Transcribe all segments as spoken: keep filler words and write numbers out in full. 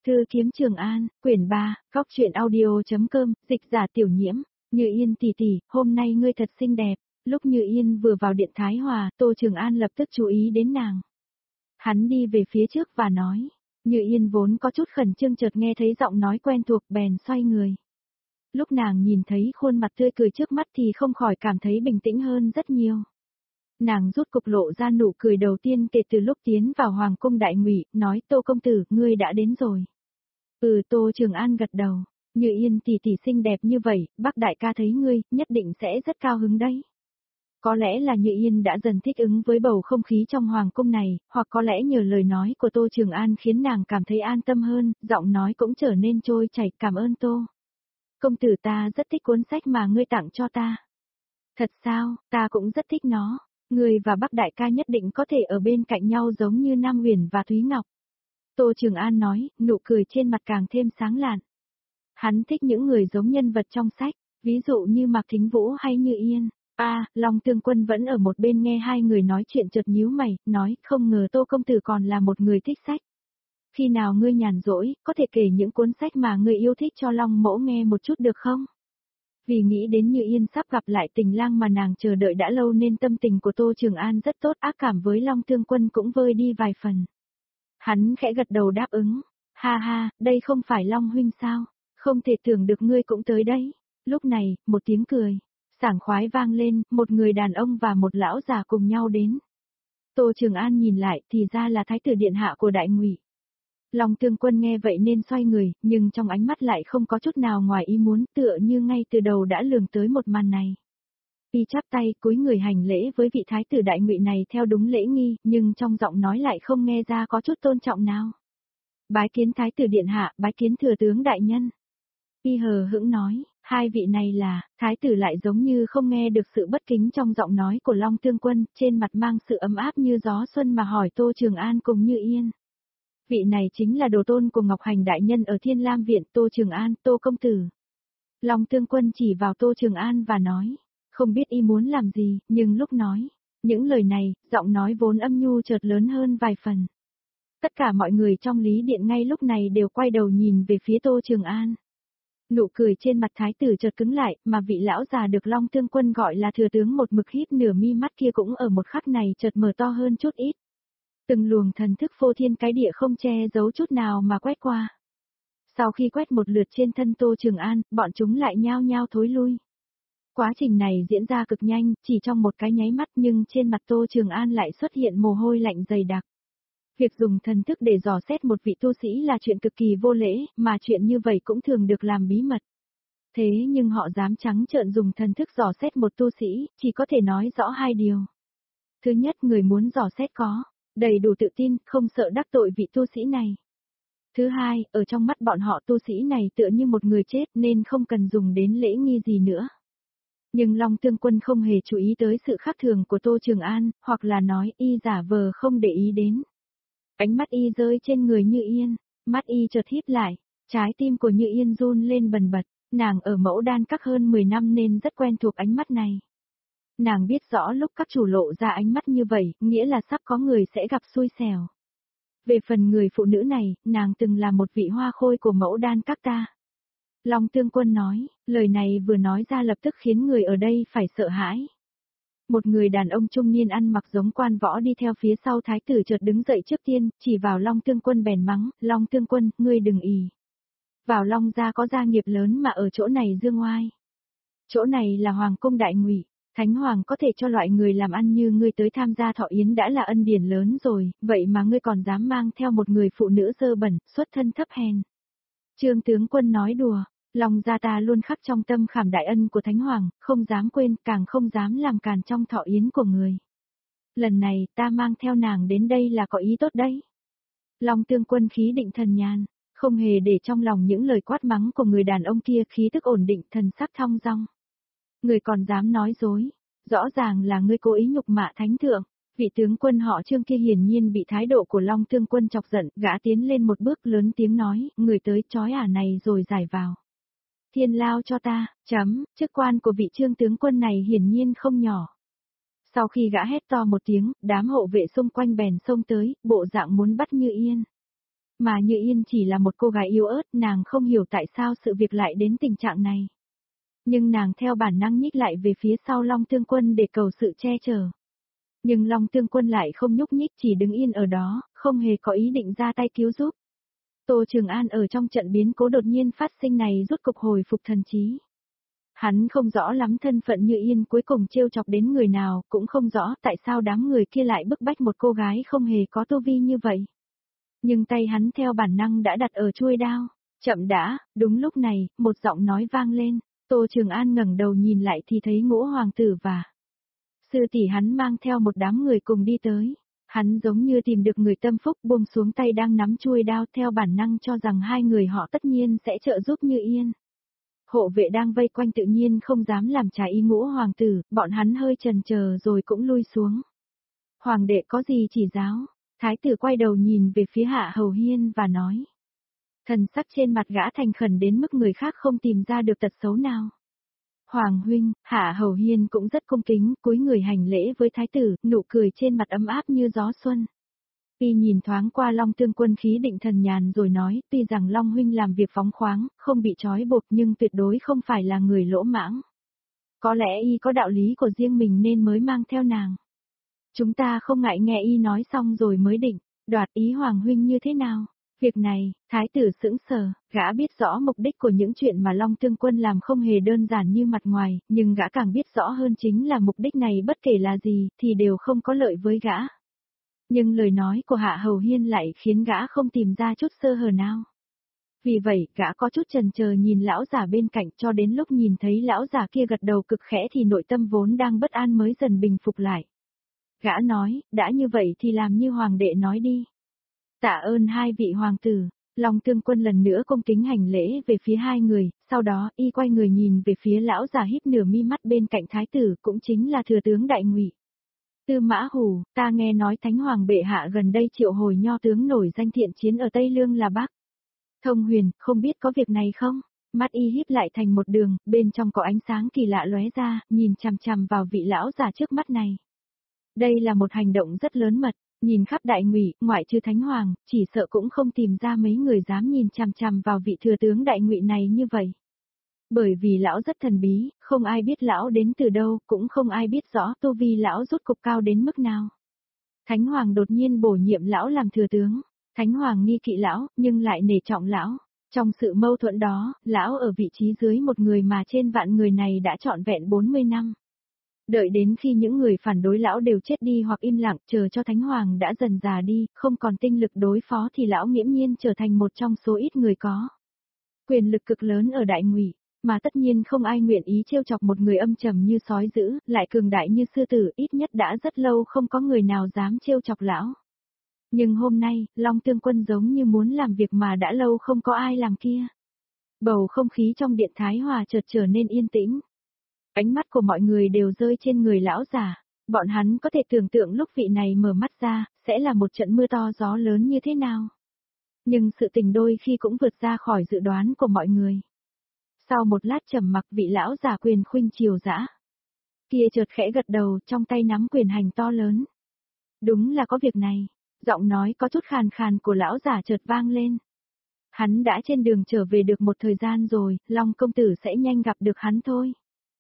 Thư kiếm Trường An, quyển ba, góc truyện audio.com, dịch giả Tiểu Nhiễm, Như Yên tỷ tỷ, hôm nay ngươi thật xinh đẹp. Lúc Như Yên vừa vào điện Thái Hòa, Tô Trường An lập tức chú ý đến nàng. Hắn đi về phía trước và nói, Như Yên vốn có chút khẩn trương chợt nghe thấy giọng nói quen thuộc bèn xoay người. Lúc nàng nhìn thấy khuôn mặt tươi cười trước mắt thì không khỏi cảm thấy bình tĩnh hơn rất nhiều. Nàng rút cục lộ ra nụ cười đầu tiên kể từ lúc tiến vào Hoàng cung Đại Ngụy, nói Tô công tử, ngươi đã đến rồi. Ừ, Tô Trường An gật đầu, Như Yên tỷ tỷ xinh đẹp như vậy, bác đại ca thấy ngươi, nhất định sẽ rất cao hứng đấy. Có lẽ là Như Yên đã dần thích ứng với bầu không khí trong Hoàng cung này, hoặc có lẽ nhờ lời nói của Tô Trường An khiến nàng cảm thấy an tâm hơn, giọng nói cũng trở nên trôi chảy, cảm ơn Tô. Công tử, ta rất thích cuốn sách mà ngươi tặng cho ta. Thật sao, ta cũng rất thích nó. Ngươi và bác đại ca nhất định có thể ở bên cạnh nhau giống như Nam Huyền và Thúy Ngọc. Tô Trường An nói, nụ cười trên mặt càng thêm sáng lạn. Hắn thích những người giống nhân vật trong sách, ví dụ như Mạc Thính Vũ hay Như Yên. À, Long Tương Quân vẫn ở một bên nghe hai người nói chuyện chợt nhíu mày, nói, không ngờ Tô công tử còn là một người thích sách. Khi nào ngươi nhàn rỗi, có thể kể những cuốn sách mà ngươi yêu thích cho Long mẫu nghe một chút được không? Vì nghĩ đến Như Yên sắp gặp lại tình lang mà nàng chờ đợi đã lâu nên tâm tình của Tô Trường An rất tốt, ác cảm với Long Tương Quân cũng vơi đi vài phần. Hắn khẽ gật đầu đáp ứng, ha ha, đây không phải Long huynh sao, không thể tưởng được ngươi cũng tới đấy. Lúc này, một tiếng cười, sảng khoái vang lên, một người đàn ông và một lão già cùng nhau đến. Tô Trường An nhìn lại thì ra là Thái tử điện hạ của Đại Ngụy. Long Tương Quân nghe vậy nên xoay người, nhưng trong ánh mắt lại không có chút nào ngoài ý muốn, tựa như ngay từ đầu đã lường tới một màn này. Y chắp tay cúi người hành lễ với vị thái tử Đại Ngụy này theo đúng lễ nghi, nhưng trong giọng nói lại không nghe ra có chút tôn trọng nào. Bái kiến thái tử điện hạ, bái kiến thừa tướng đại nhân. Y hờ hững nói, hai vị này là, thái tử lại giống như không nghe được sự bất kính trong giọng nói của Long Tương Quân, trên mặt mang sự ấm áp như gió xuân mà hỏi Tô Trường An cùng Như Yên. Vị này chính là đồ tôn của Ngọc Hành đại nhân ở Thiên Lam viện, Tô Trường An, Tô công tử. Long Tương Quân chỉ vào Tô Trường An và nói, không biết y muốn làm gì, nhưng lúc nói, những lời này, giọng nói vốn âm nhu chợt lớn hơn vài phần. Tất cả mọi người trong Lý Điện ngay lúc này đều quay đầu nhìn về phía Tô Trường An. Nụ cười trên mặt thái tử chợt cứng lại, mà vị lão già được Long Tương Quân gọi là thừa tướng một mực híp nửa mi mắt kia cũng ở một khắc này chợt mở to hơn chút ít. Từng luồng thần thức phô thiên cái địa không che giấu chút nào mà quét qua. Sau khi quét một lượt trên thân Tô Trường An, bọn chúng lại nhao nhao thối lui. Quá trình này diễn ra cực nhanh, chỉ trong một cái nháy mắt, nhưng trên mặt Tô Trường An lại xuất hiện mồ hôi lạnh dày đặc. Việc dùng thần thức để dò xét một vị tu sĩ là chuyện cực kỳ vô lễ, mà chuyện như vậy cũng thường được làm bí mật. Thế nhưng họ dám trắng trợn dùng thần thức dò xét một tu sĩ, chỉ có thể nói rõ hai điều. Thứ nhất, người muốn dò xét có đầy đủ tự tin, không sợ đắc tội vị tu sĩ này. Thứ hai, ở trong mắt bọn họ tu sĩ này tựa như một người chết nên không cần dùng đến lễ nghi gì nữa. Nhưng Long Tương Quân không hề chú ý tới sự khác thường của Tô Trường An, hoặc là nói y giả vờ không để ý đến. Ánh mắt y rơi trên người Như Yên, mắt y chợt híp lại, trái tim của Như Yên run lên bần bật, nàng ở Mẫu Đan Các hơn mười năm nên rất quen thuộc ánh mắt này. Nàng biết rõ lúc các chủ lộ ra ánh mắt như vậy, nghĩa là sắp có người sẽ gặp xui xẻo. Về phần người phụ nữ này, nàng từng là một vị hoa khôi của Mẫu Đan Các ta. Long Tương Quân nói, lời này vừa nói ra lập tức khiến người ở đây phải sợ hãi. Một người đàn ông trung niên ăn mặc giống quan võ đi theo phía sau thái tử chợt đứng dậy trước tiên, chỉ vào Long Tương Quân bèn mắng, Long Tương Quân, ngươi đừng ì. Vào Long gia có gia nghiệp lớn mà ở chỗ này dương oai. Chỗ này là Hoàng cung Đại Ngụy. Thánh Hoàng có thể cho loại người làm ăn như ngươi tới tham gia thọ yến đã là ân điển lớn rồi, vậy mà ngươi còn dám mang theo một người phụ nữ dơ bẩn, xuất thân thấp hèn. Trương tướng quân nói đùa, Long gia ta luôn khắc trong tâm khảm đại ân của Thánh Hoàng, không dám quên, càng không dám làm càn trong thọ yến của người. Lần này ta mang theo nàng đến đây là có ý tốt đấy. Long Tương Quân khí định thần nhàn, không hề để trong lòng những lời quát mắng của người đàn ông kia, khí tức ổn định, thần sắc thong dong. Người còn dám nói dối, rõ ràng là ngươi cố ý nhục mạ thánh thượng. Vị tướng quân họ Trương kia hiển nhiên bị thái độ của Long Tương Quân chọc giận, gã tiến lên một bước lớn tiếng nói, người tới trói ả này rồi giải vào. Thiên lao cho ta, chấm, chức quan của vị Trương tướng quân này hiển nhiên không nhỏ. Sau khi gã hét to một tiếng, đám hộ vệ xung quanh bèn xông tới, bộ dạng muốn bắt Như Yên. Mà Như Yên chỉ là một cô gái yếu ớt, nàng không hiểu tại sao sự việc lại đến tình trạng này. Nhưng nàng theo bản năng nhích lại về phía sau Long Tương Quân để cầu sự che chở. Nhưng Long Tương Quân lại không nhúc nhích, chỉ đứng yên ở đó, không hề có ý định ra tay cứu giúp. Tô Trường An ở trong trận biến cố đột nhiên phát sinh này rút cục hồi phục thần trí. Hắn không rõ lắm thân phận Như Yên cuối cùng trêu chọc đến người nào, cũng không rõ tại sao đám người kia lại bức bách một cô gái không hề có tu vi như vậy. Nhưng tay hắn theo bản năng đã đặt ở chuôi đao. Chậm đã, đúng lúc này, một giọng nói vang lên. Tô Trường An ngẩng đầu nhìn lại thì thấy Ngũ hoàng tử và sư tỷ hắn mang theo một đám người cùng đi tới. Hắn giống như tìm được người tâm phúc, buông xuống tay đang nắm chuôi đao, theo bản năng cho rằng hai người họ tất nhiên sẽ trợ giúp Như Yên. Hộ vệ đang vây quanh tự nhiên không dám làm trái ý Ngũ hoàng tử, bọn hắn hơi chần chờ rồi cũng lui xuống. Hoàng đệ có gì chỉ giáo? Thái tử quay đầu nhìn về phía Hạ Hầu Hiên và nói. Thần sắc trên mặt gã thành khẩn đến mức người khác không tìm ra được tật xấu nào. Hoàng huynh, Hạ Hầu Hiên cũng rất cung kính, cúi người hành lễ với thái tử, nụ cười trên mặt ấm áp như gió xuân. Y nhìn thoáng qua Long Tương Quân khí định thần nhàn rồi nói, tuy rằng Long huynh làm việc phóng khoáng, không bị trói buộc nhưng tuyệt đối không phải là người lỗ mãng. Có lẽ y có đạo lý của riêng mình nên mới mang theo nàng. Chúng ta không ngại nghe y nói xong rồi mới định, đoạt ý Hoàng huynh như thế nào. Việc này, thái tử sững sờ, gã biết rõ mục đích của những chuyện mà Long Tương Quân làm không hề đơn giản như mặt ngoài, nhưng gã càng biết rõ hơn chính là mục đích này bất kể là gì, thì đều không có lợi với gã. Nhưng lời nói của Hạ Hầu Hiên lại khiến gã không tìm ra chút sơ hở nào. Vì vậy, gã có chút chần chờ nhìn lão giả bên cạnh, cho đến lúc nhìn thấy lão giả kia gật đầu cực khẽ thì nội tâm vốn đang bất an mới dần bình phục lại. Gã nói, đã như vậy thì làm như hoàng đệ nói đi. Tạ ơn hai vị hoàng tử. Long Tương Quân lần nữa cung kính hành lễ về phía hai người, sau đó y quay người nhìn về phía lão già híp nửa mi mắt bên cạnh thái tử, cũng chính là thừa tướng Đại Ngụy. Tư Mã Hủ, ta nghe nói Thánh Hoàng bệ hạ gần đây triệu hồi nho tướng nổi danh thiện chiến ở Tây Lương là Bắc Thông Huyền, không biết có việc này không? Mắt y híp lại thành một đường, bên trong có ánh sáng kỳ lạ lóe ra, nhìn chằm chằm vào vị lão già trước mắt này. Đây là một hành động rất lớn mật. Nhìn khắp Đại Ngụy, ngoại trừ Thánh Hoàng, chỉ sợ cũng không tìm ra mấy người dám nhìn chằm chằm vào vị thừa tướng Đại Ngụy này như vậy. Bởi vì lão rất thần bí, không ai biết lão đến từ đâu, cũng không ai biết rõ tu vi lão rút cục cao đến mức nào. Thánh Hoàng đột nhiên bổ nhiệm lão làm thừa tướng. Thánh Hoàng nghi kỵ lão, nhưng lại nể trọng lão. Trong sự mâu thuẫn đó, lão ở vị trí dưới một người mà trên vạn người này đã trọn vẹn bốn mươi năm. Đợi đến khi những người phản đối lão đều chết đi hoặc im lặng, chờ cho Thánh Hoàng đã dần già đi, không còn tinh lực đối phó thì lão nghiễm nhiên trở thành một trong số ít người có quyền lực cực lớn ở Đại Ngụy, mà tất nhiên không ai nguyện ý trêu chọc một người âm trầm như sói dữ, lại cường đại như sư tử, ít nhất đã rất lâu không có người nào dám trêu chọc lão. Nhưng hôm nay, Long Tương Quân giống như muốn làm việc mà đã lâu không có ai làm kia. Bầu không khí trong điện Thái Hòa chợt trở nên yên tĩnh. Ánh mắt của mọi người đều rơi trên người lão già, bọn hắn có thể tưởng tượng lúc vị này mở mắt ra, sẽ là một trận mưa to gió lớn như thế nào. Nhưng sự tình đôi khi cũng vượt ra khỏi dự đoán của mọi người. Sau một lát trầm mặc, vị lão già quyền khuynh triều dã kia chợt khẽ gật đầu, trong tay nắm quyền hành to lớn. Đúng là có việc này, giọng nói có chút khàn khàn của lão già chợt vang lên. Hắn đã trên đường trở về được một thời gian rồi, Long công tử sẽ nhanh gặp được hắn thôi.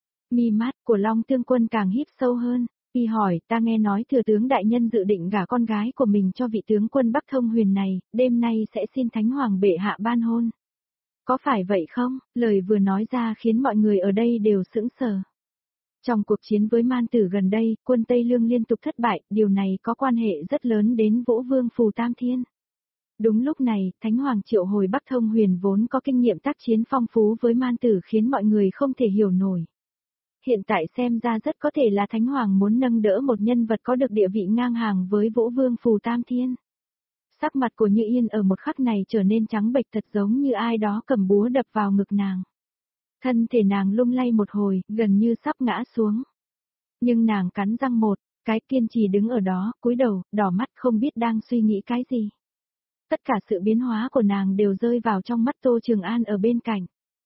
Mi mắt của Long Tương Quân càng híp sâu hơn, y hỏi, ta nghe nói thừa tướng đại nhân dự định gả con gái của mình cho vị tướng quân Bắc Thông Huyền này, đêm nay sẽ xin Thánh Hoàng bệ hạ ban hôn. Có phải vậy không? Lời vừa nói ra khiến mọi người ở đây đều sững sờ. Trong cuộc chiến với Man Tử gần đây, quân Tây Lương liên tục thất bại, điều này có quan hệ rất lớn đến Vũ Vương Phù Tam Thiên. Đúng lúc này, Thánh Hoàng triệu hồi Bắc Thông Huyền vốn có kinh nghiệm tác chiến phong phú với Man Tử khiến mọi người không thể hiểu nổi. Hiện tại xem ra rất có thể là Thánh Hoàng muốn nâng đỡ một nhân vật có được địa vị ngang hàng với Vũ Vương Phù Tam Thiên. Sắc mặt của Như Yên ở một khắc này trở nên trắng bệch, thật giống như ai đó cầm búa đập vào ngực nàng. Thân thể nàng lung lay một hồi, gần như sắp ngã xuống. Nhưng nàng cắn răng một cái, kiên trì đứng ở đó, cúi đầu, đỏ mắt không biết đang suy nghĩ cái gì. Tất cả sự biến hóa của nàng đều rơi vào trong mắt Tô Trường An ở bên cạnh.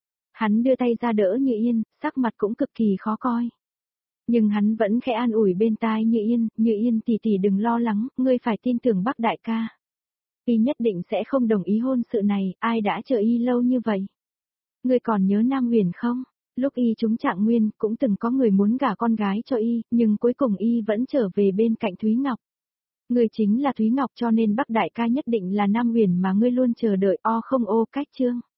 Hắn đưa tay ra đỡ Như Yên, sắc mặt cũng cực kỳ khó coi. Nhưng hắn vẫn khẽ an ủi bên tai Như Yên, Như Yên tỷ tỷ đừng lo lắng, ngươi phải tin tưởng Bắc đại ca. Y nhất định sẽ không đồng ý hôn sự này, ai đã chờ Y lâu như vậy. Ngươi còn nhớ Nam Huyền không? Lúc Y trúng trạng nguyên, cũng từng có người muốn gả con gái cho Y, nhưng cuối cùng Y vẫn trở về bên cạnh Thúy Ngọc. Ngươi chính là Thúy Ngọc cho nên Bắc đại ca nhất định là Nam Huyền mà ngươi luôn chờ đợi, o không ô cách chương.